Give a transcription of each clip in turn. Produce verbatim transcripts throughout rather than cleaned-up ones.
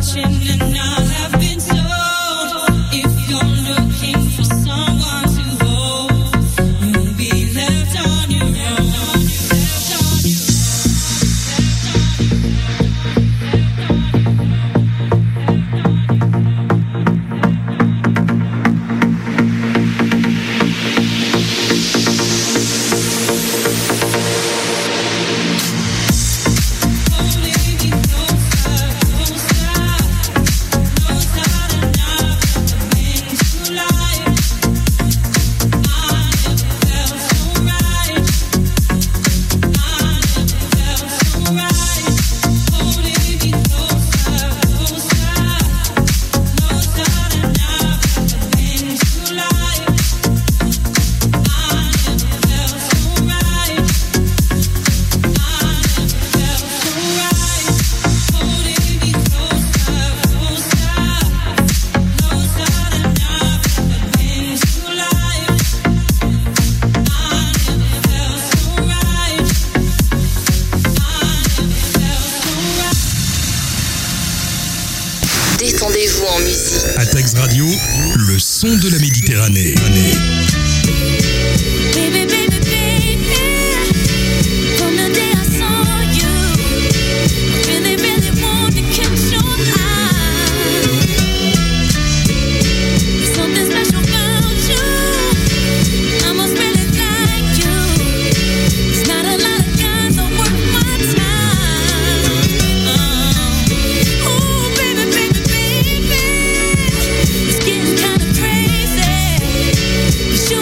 Détendez-vous en musique. Attax Radio, le son de la Méditerranée. Baby, baby, baby, from the day I saw you, I really, really want to catch your eye. There's something special about you, I must really like you. There's not a lot of guys that worth my time. Oh, oh baby, baby, baby, it's getting kind of crazy.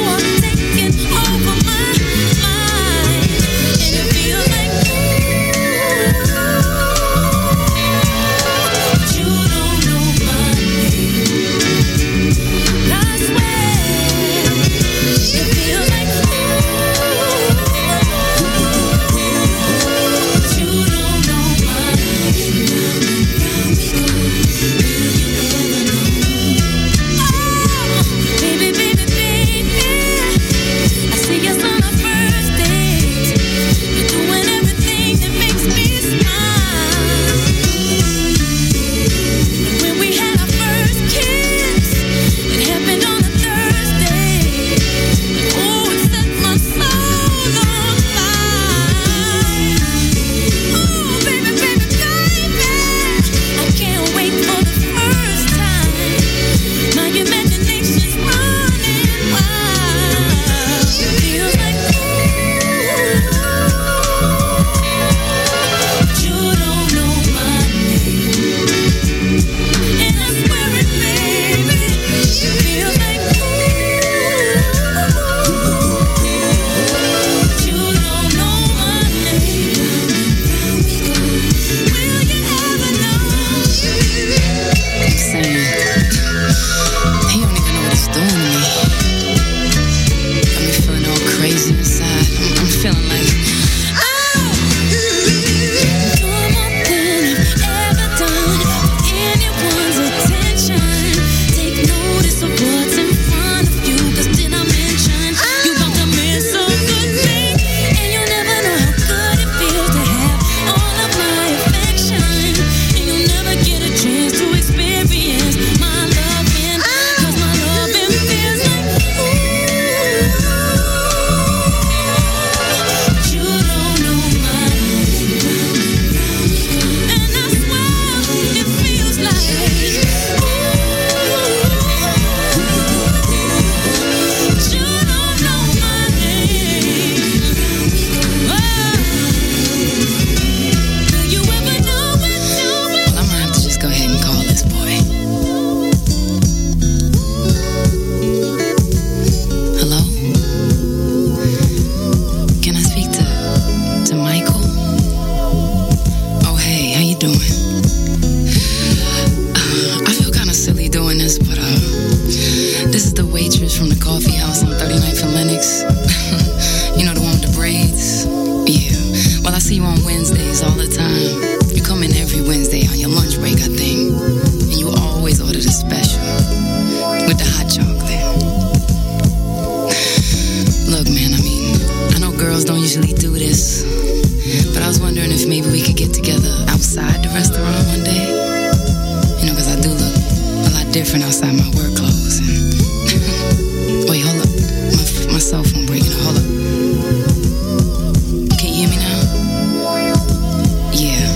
different outside my work clothes. And wait, hold up. My, my cell phone breaking. Hold up. Can you hear me now? Yeah.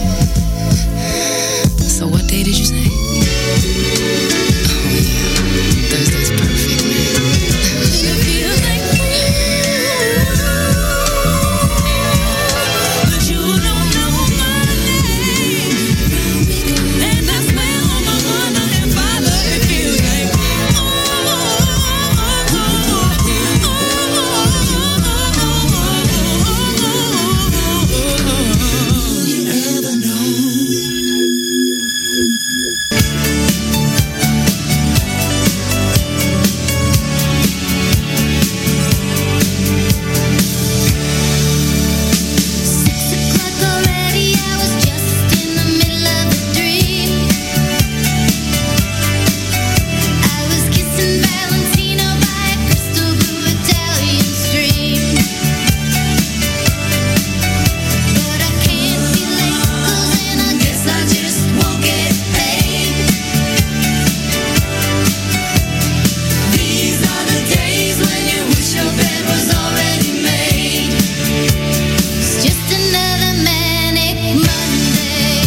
So what day did you say? Oh yeah. Thursday's perfect, man. It feels like but you don't know my name. And I swear on my mother and father, it feels like you ever know? Six o'clock already, I was just in the middle of a dream. I was kissing Valentino by a crystal blue Italian stream. But I can't be late, 'cause then I guess I just won't get paid. These are the days when you wish your bed was already made. It's just another manic Monday.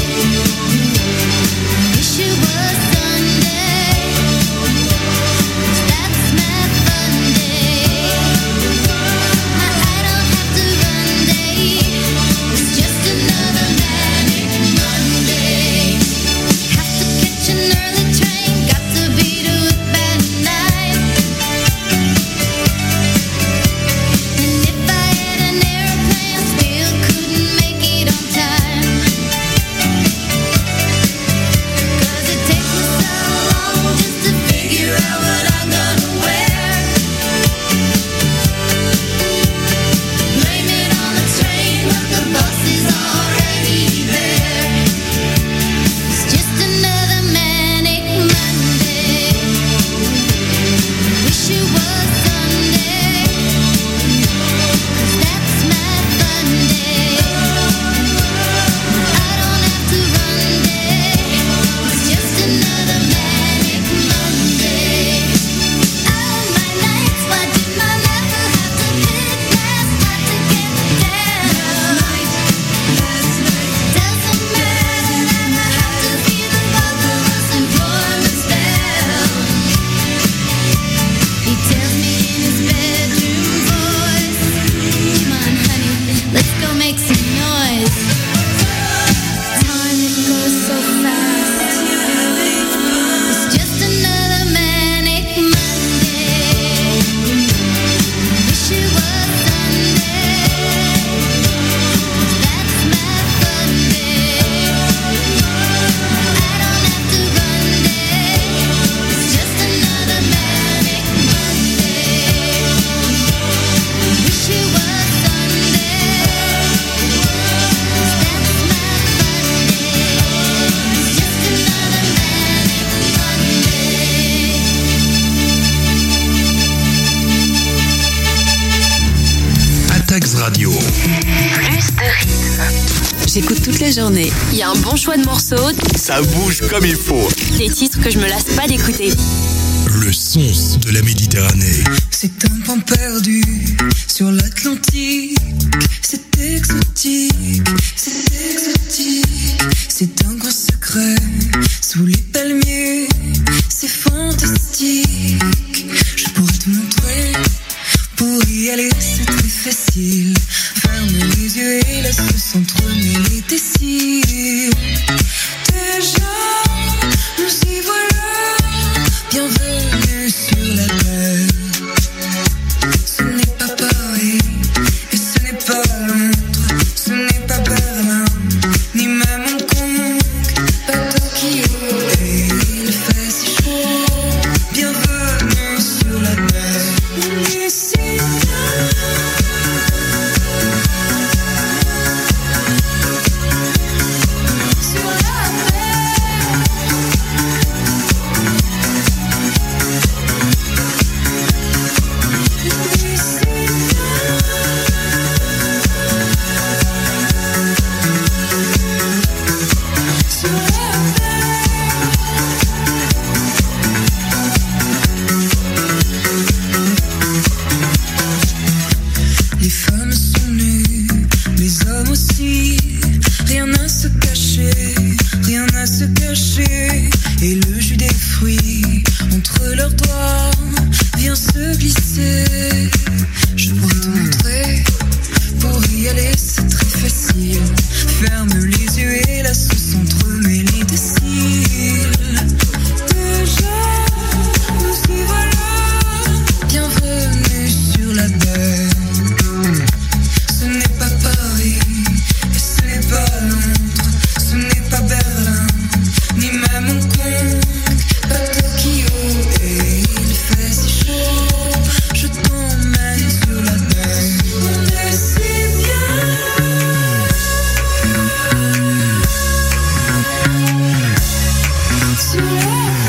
Wish it was Sunday. 'Cause that's my fun day. I don't have to run day. It's just another manic Monday. Have to catch an early train. Got to be to it by nine. And if I had an airplane, I still couldn't make it on time. 'Cause it takes me so long just to figure out what I'm gonna wear. Blame it on the train, but the bus is already there. It's just another manic Monday. Wish it was Sunday. 'Cause that's my fun day. I don't have to run day. It's just another manic Monday. All my nights, why did I never have to pick last night to get down? Last night, doesn't matter that I have to be the father of employment down. He tells me in his bedroom voice, come on honey, let's go make some noise. Time, it goes so fast. It's just another manic Monday. Wish it was Sunday. That's my fun day. I don't have to run day. It's just another manic Monday. Wish it was Sunday. That's my fun day. It's just another manic Monday. Attax Radio. Plus de rythme. J'écoute toute la journée. Il y a un bon choix de morceaux, Ça bouge comme il faut. des titres que je me lasse pas d'écouter. Le son de la Méditerranée. C'est un point perdu sur l'Atlantique. C'est exotique, c'est exotique. C'est un grand secret sous les palmiers. C'est fantastique. Je pourrais te montrer. Pour y aller, c'est très facile. Ferme les yeux et laisse s'entremêler tes cils. Déjà, nous y voilà. Bienvenue sur la terre. Ce n'est pas Paris et ce n'est pas Londres. Ce n'est pas Berlin ni même Hong Kong. Pas Tokyo et il fait si chaud. Bienvenue jus des fruits entre leurs doigts vient se glisser. Je pourrais te montrer, pour y aller c'est très facile. Ferme les yeux et la sauce entremêlée des cils. Déjà, nous y voilà, bienvenue sur la baie. Ce n'est pas Paris, et ce n'est pas Londres, ce n'est pas Berlin, ni même Hong Kong, pas Tokyo. Et il fait si chaud, je t'emmène sur la baie. On est si bien. Sur la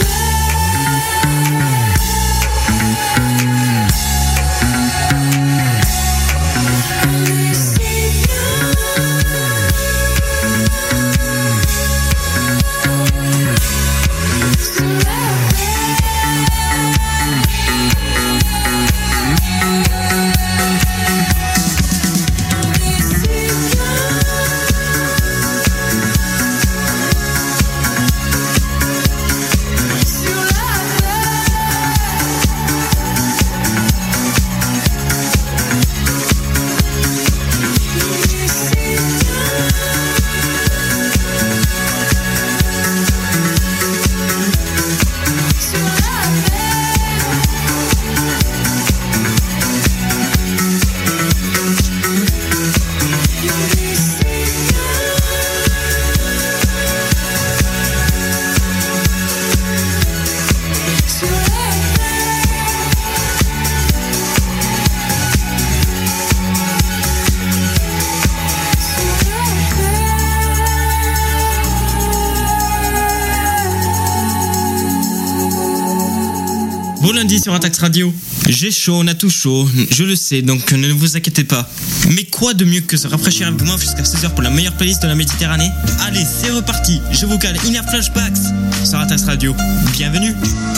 Beau lundi sur Attax Radio. J'ai chaud, on a tout chaud, je le sais, donc ne vous inquiétez pas. Mais quoi de mieux que se rafraîchir un peu moins jusqu'à seize heures pour la meilleure playlist de la Méditerranée? Allez, c'est reparti, je vous cale Inner Flashbacks sur Attax Radio. Bienvenue.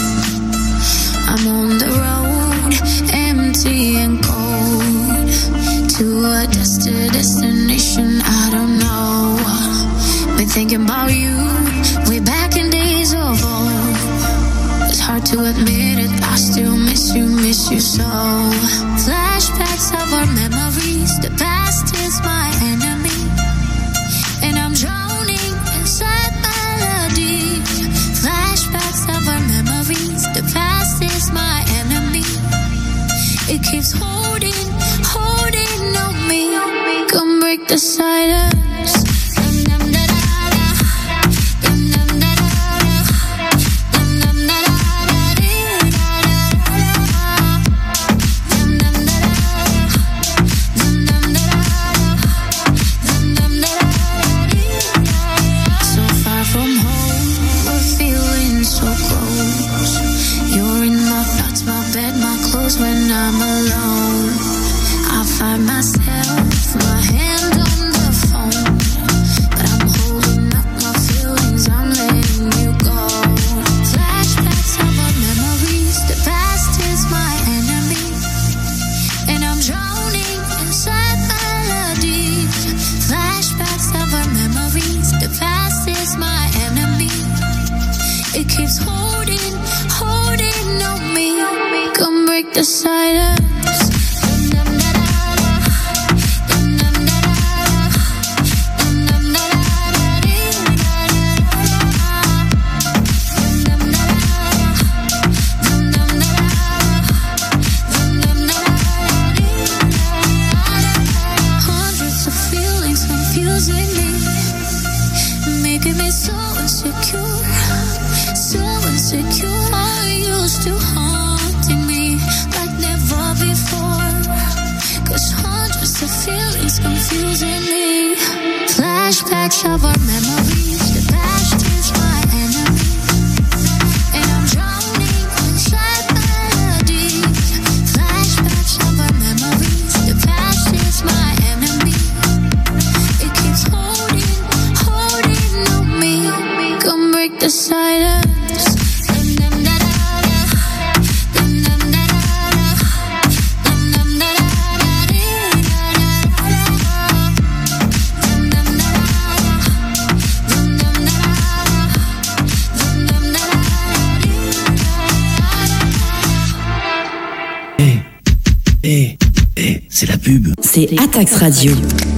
I'm on the road, empty and cold, to a destination I don't know. Been thinking about you, way back in days of old. It's hard to admit it, I still miss you, miss you so. Flashbacks of our memories, the past is my enemy, and I'm drowning inside melodies. Flashbacks of our memories, the past is my enemy. It keeps holding, holding on me. Come break the silence. When I'm alone, I find myself, my hand on the phone, but I'm holding up my feelings, I'm letting you go. Flashbacks of our memories, the past is my enemy, and I'm drowning inside melodies. Flashbacks of our memories, the past is my enemy. It keeps holding, holding on me. Come break the silence. Hundreds of feelings confusing me, making me so insecure, so insecure. I used to haunting me like never before, 'cause hundreds of feelings confusing me. Flashbacks of our memories, the past is my enemy, and I'm drowning inside melodies. Flashbacks of our memories, the past is my enemy. It keeps holding, holding on me. Come break the silence. c'est la pub. C'est Attax Radio.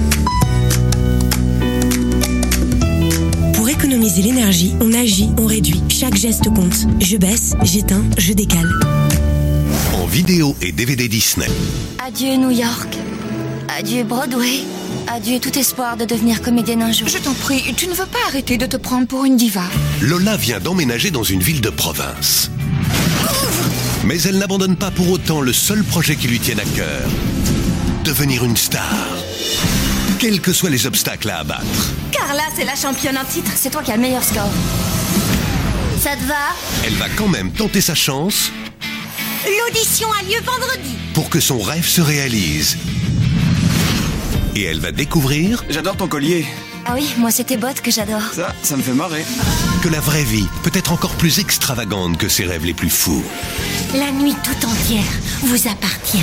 Pour économiser l'énergie, on agit, on réduit. Chaque geste compte. Je baisse, j'éteins, je décale. En vidéo et D V D Disney. Adieu New York. Adieu Broadway. Adieu tout espoir de devenir comédienne un jour. Je t'en prie, tu ne veux pas arrêter de te prendre pour une diva. Lola vient d'emménager dans une ville de province. Mais elle n'abandonne pas pour autant le seul projet qui lui tienne à cœur. Devenir une star. Quels que soient les obstacles à abattre. Carla, c'est la championne en titre. C'est toi qui as le meilleur score. Ça te va? Elle va quand même tenter sa chance. L'audition a lieu vendredi. Pour que son rêve se réalise. Et elle va découvrir... J'adore ton collier. Ah oui, moi c'est tes bottes que j'adore. Ça, ça me fait marrer. Que la vraie vie peut être encore plus extravagante que ses rêves les plus fous. La nuit tout entière vous appartient.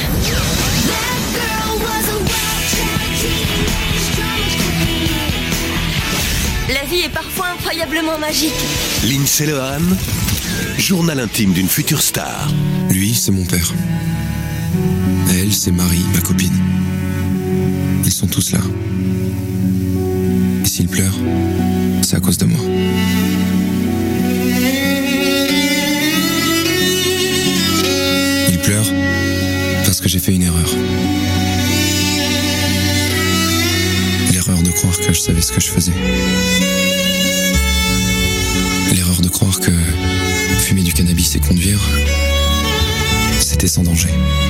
La vie est parfois incroyablement magique. Lindsay Lohan, journal intime d'une future star. Lui, c'est mon père. Elle, c'est Marie, ma copine. Ils sont tous là. Et s'ils pleurent, c'est à cause de moi. Ils pleurent parce que j'ai fait une erreur. L'erreur de croire que je savais ce que je faisais. L'erreur de croire que fumer du cannabis et conduire, c'était sans danger.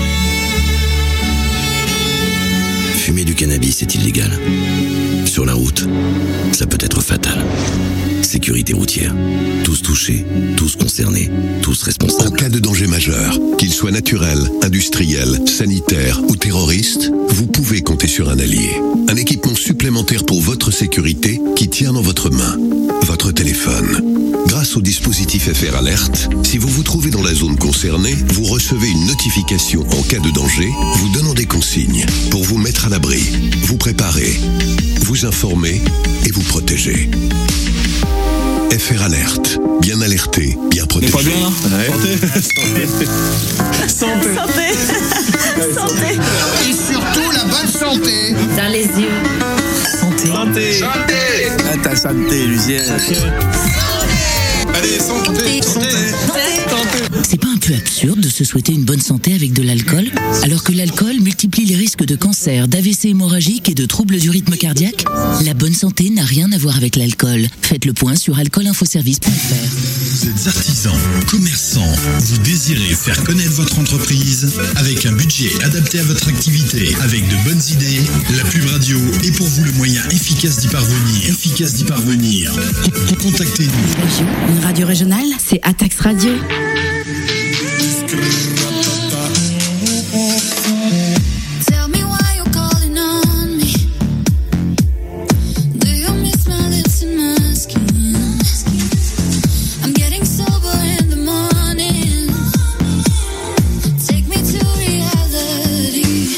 Fumer du cannabis est illégal. Sur la route, ça peut être fatal. Sécurité routière. Tous touchés, tous concernés, tous responsables. En cas de danger majeur, qu'il soit naturel, industriel, sanitaire ou terroriste, vous pouvez compter sur un allié. Un équipement supplémentaire pour votre sécurité qui tient dans votre main, votre téléphone. Grâce au dispositif F R Alert, si vous vous trouvez dans la zone concernée, vous recevez une notification en cas de danger, vous donnant des consignes pour vous mettre à l'abri, vous préparer, vous informer et vous protéger. F R Alert, bien alerté, bien protégé. Pas bien, hein? Santé. Santé. Santé. Santé. Et surtout la bonne santé. Dans les yeux. Santé. Santé. Santé. À ta santé, Lucienne. Allez, santé. Santé. C'est pas un peu absurde de se souhaiter une bonne santé avec de l'alcool, alors que l'alcool multiplie les risques de cancer, d'A V C hémorragique et de troubles du rythme cardiaque? La bonne santé n'a rien à voir avec l'alcool. Faites le point sur alcool info service point f r. Vous êtes artisan, commerçant, vous désirez faire connaître votre entreprise avec un budget adapté à votre activité, avec de bonnes idées, la pub radio est pour vous le moyen efficace d'y parvenir. Efficace d'y parvenir. Contactez-nous. Une radio régionale, c'est Attax Radio. Tell me why you're calling on me. Do you miss my lips and my skin? I'm getting sober in the morning. Take me to reality.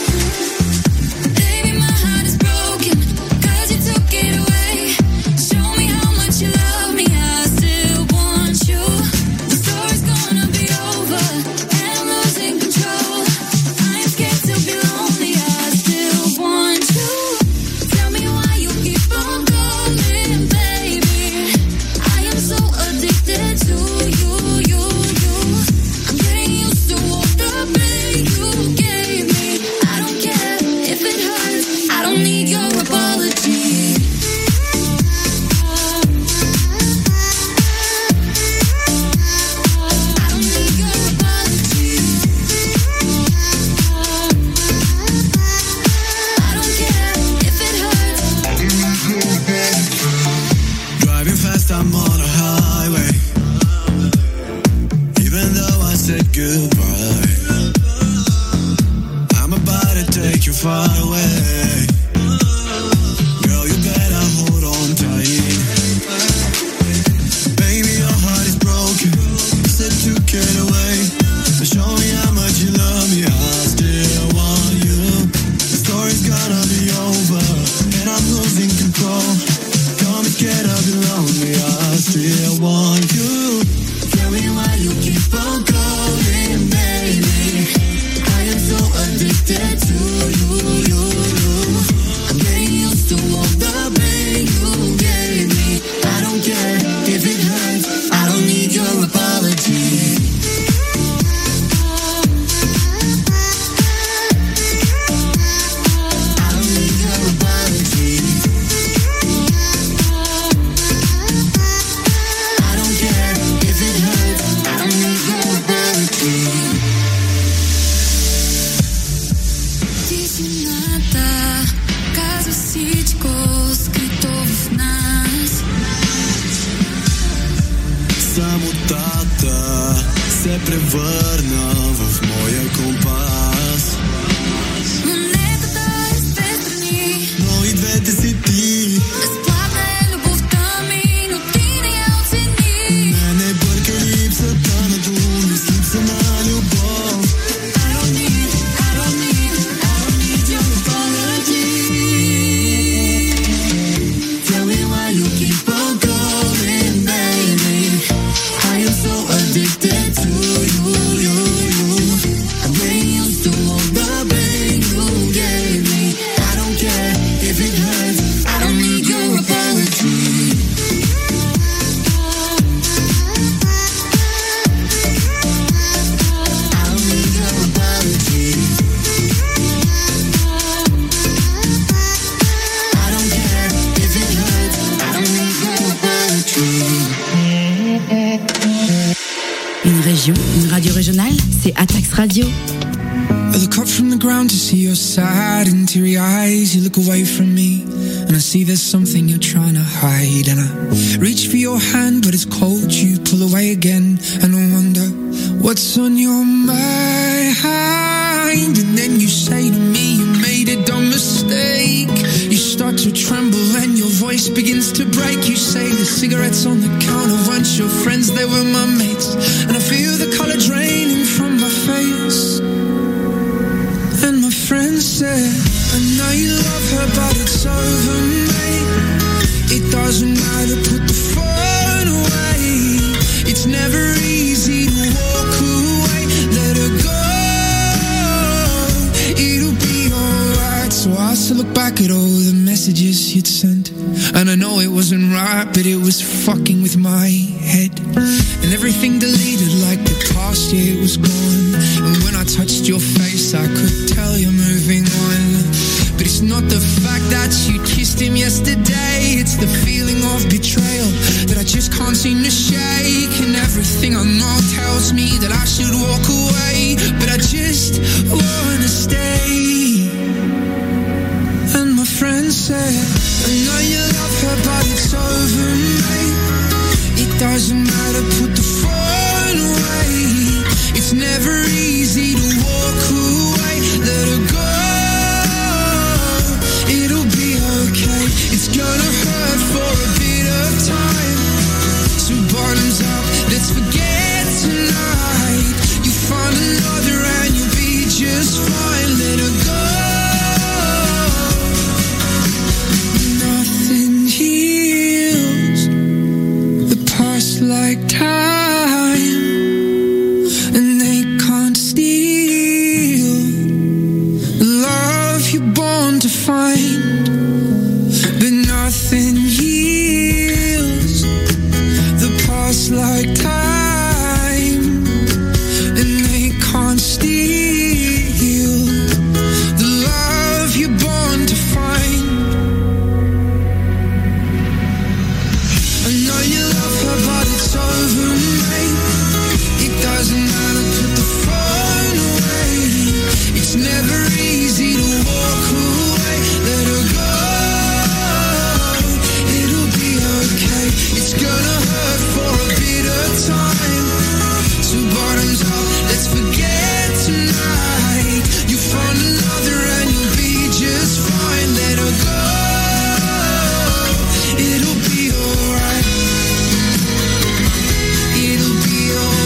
Baby, my heart is broken, 'cause you took it away. Show me how much you love me, I still want you. The story's gonna be over, and I'm losing control. I am scared to be lonely, I still want you. Tell me why you keep on calling, baby. I am so addicted to you, you, you. I'm getting used to all the pain you gave me. I don't care if it hurts, I don't need your apology. I don't need your apology. I don't care if it hurts. Driving fast, I'm on a highway. Even though I said goodbye, I'm about to take you far away. Girl, you better hold on tight. Baby, your heart is broken. You said to get away, but show me how much you love me. I still want you. The story's gonna be over, and I'm losing control. Come and get up and lonely, I still want you. Tell me why you keep on calling, baby. I am so addicted to врата се превърна в моя компас. Но нека да е с две страни. Но и двете си ти. Безплатна е любовта ми, но ти не я оцени. Мене бърка липсата на думи, с липса на любов. I don't need, I don't need, I don't need your apology. Tell me why you keep on going, baby. I am so addicted to you, you, you. I'm getting used to all the pain you gave me. I don't care if it hurts. I don't need your apology. I don't need your apology. I don't care if it hurts. I don't need your apology. Une région, une radio régionale, c'est Atax Radio. I look up from the ground to see your sad and teary eyes. You look away from me and I see there's something you're trying to hide. And I reach for your hand but it's cold. You pull away again and I wonder what's on your mind. And then you say to me you made a dumb mistake. You start to tremble and your voice begins to break. You say the cigarettes on the counter weren't your friends, they were my mates. And I feel the color draining from my face. And my friend said, I know you love her, but it's over, mate. It doesn't matter, put the phone away. It's never easy to walk away. Let her go, it'll be alright. So I still look back at all the messages you'd sent. And I know it wasn't right, but it was fucking with my head. And everything deleted like the past, yeah, it was gone. And when I touched your face, I could tell you're moving on. But it's not the fact that you kissed him yesterday. It's the feeling of betrayal that I just can't seem to shake. And everything I know tells me that I should walk away, but I just wanna stay. And my friend said, I know you love her, but it's over, mate. It doesn't matter, put the phone away. It's never easy to walk away. Let her go, it'll be okay. It's gonna hurt for a bit of time. So bottoms up, let's forget tonight. You find another and you'll be just fine. Let her go. Nothing heals the past like time, and they can't steal the love you're born to find. But nothing heals the past like time, and they can't steal the love you're born to find. I know you love her, but it's over, mate. It doesn't matter, put the phone away. It's never easy to walk away. Let her go, it'll be okay. It's gonna hurt for a bit of time. So bottoms up, let's forget tonight. You find another and you'll be just fine. Let her go, it'll be alright. It'll be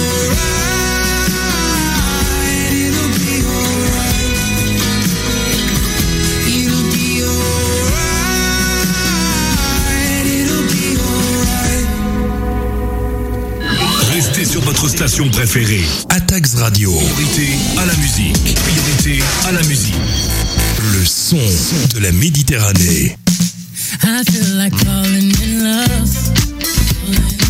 alright. It'll be alright. It'll be alright. It'll be alright. Restez sur votre station préférée. Atax Radio. Priorité à la musique. Priorité à la musique. Le son de la Méditerranée. I feel like falling in love.